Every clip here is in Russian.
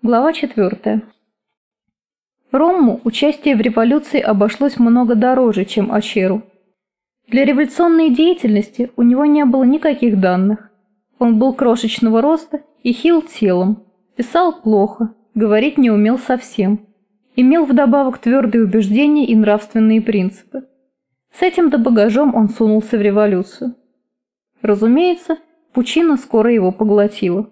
Глава 4. Ромму участие в революции обошлось много дороже, чем Ачеру. Для революционной деятельности у него не было никаких данных. Он был крошечного роста и хил телом, писал плохо, говорить не умел совсем, имел вдобавок твердые убеждения и нравственные принципы. С этим-то багажом он сунулся в революцию. Разумеется, пучина скоро его поглотила.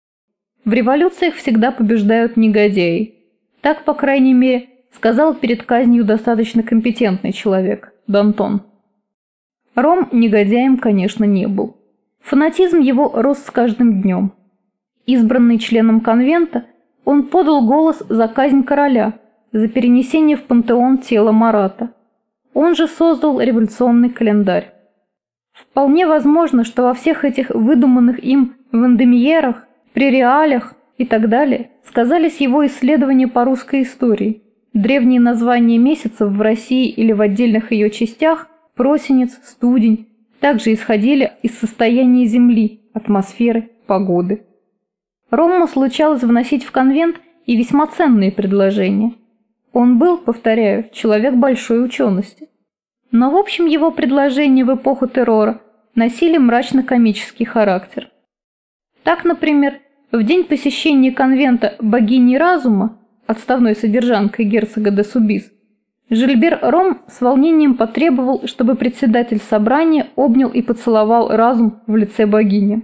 В революциях всегда побеждают негодяи. Так, по крайней мере, сказал перед казнью достаточно компетентный человек, Д'Антон. Ром негодяем, конечно, не был. Фанатизм его рос с каждым днем. Избранный членом конвента, он подал голос за казнь короля, за перенесение в пантеон тела Марата. Он же создал революционный календарь. Вполне возможно, что во всех этих выдуманных им Вандемьерах, Пререалях и так далее сказались его исследования по русской истории. Древние названия месяцев в России или в отдельных ее частях – Просенец, Студень – также исходили из состояния земли, атмосферы, погоды. Ромму случалось вносить в конвент и весьма ценные предложения. Он был, повторяю, человек большой учености. Но в общем его предложения в эпоху террора носили мрачно-комический характер. Так, например, в день посещения конвента богини разума, отставной содержанкой герцога де Субис, Жильбер Ром с волнением потребовал, чтобы председатель собрания обнял и поцеловал разум в лице богини.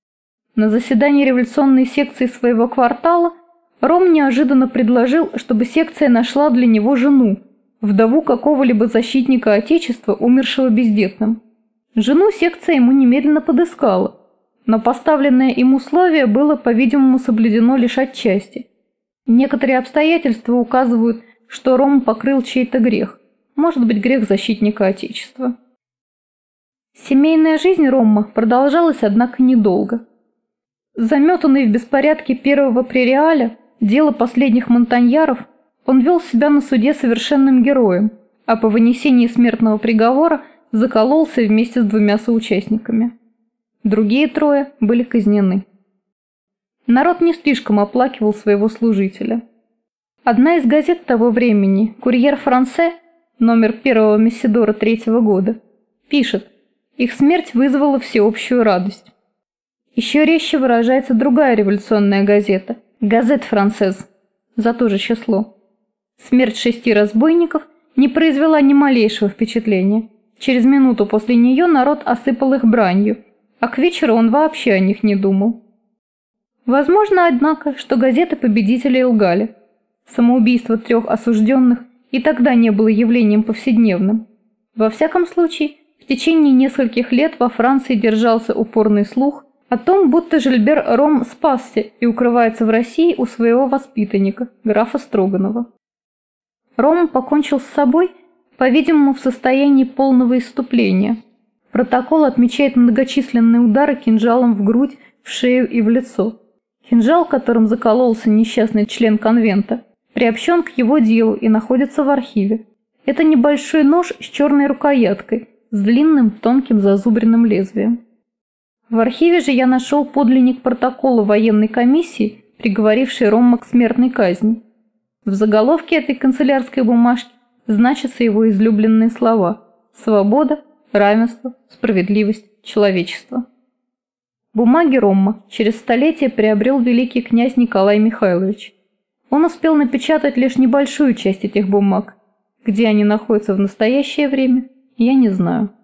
На заседании революционной секции своего квартала Ром неожиданно предложил, чтобы секция нашла для него жену, вдову какого-либо защитника Отечества, умершего бездетным. Жену секция ему немедленно подыскала, но поставленное им условие было, по-видимому, соблюдено лишь отчасти. Некоторые обстоятельства указывают, что Ром покрыл чей-то грех, может быть, грех защитника Отечества. Семейная жизнь Ромма продолжалась, однако, недолго. Заметанный в беспорядке первого пререаля, дело последних монтаньяров, он вел себя на суде совершенным героем, а по вынесении смертного приговора закололся вместе с двумя соучастниками. Другие трое были казнены. Народ не слишком оплакивал своего служителя. Одна из газет того времени, «Курьер Франсе», номер 1 Мессидора 3-го года, пишет: «Их смерть вызвала всеобщую радость». Еще резче выражается другая революционная газета, «Газет Франсез», за то же число. Смерть 6 разбойников не произвела ни малейшего впечатления. Через минуту после нее народ осыпал их бранью, а к вечеру он вообще о них не думал. Возможно, однако, что газеты победителей лгали. Самоубийство 3 осужденных и тогда не было явлением повседневным. Во всяком случае, в течение нескольких лет во Франции держался упорный слух о том, будто Жильбер Ром спасся и укрывается в России у своего воспитанника, графа Строганова. Ром покончил с собой, по-видимому, в состоянии полного исступления. Протокол отмечает многочисленные удары кинжалом в грудь, в шею и в лицо. Кинжал, которым закололся несчастный член конвента, приобщен к его делу и находится в архиве. Это небольшой нож с черной рукояткой, с длинным тонким зазубренным лезвием. В архиве же я нашел подлинник протокола военной комиссии, приговорившей Ромма к смертной казни. В заголовке этой канцелярской бумажки значатся его излюбленные слова: «Свобода, равенство, справедливость, человечество». Бумаги Ромма через столетия приобрел великий князь Николай Михайлович. Он успел напечатать лишь небольшую часть этих бумаг. Где они находятся в настоящее время, я не знаю.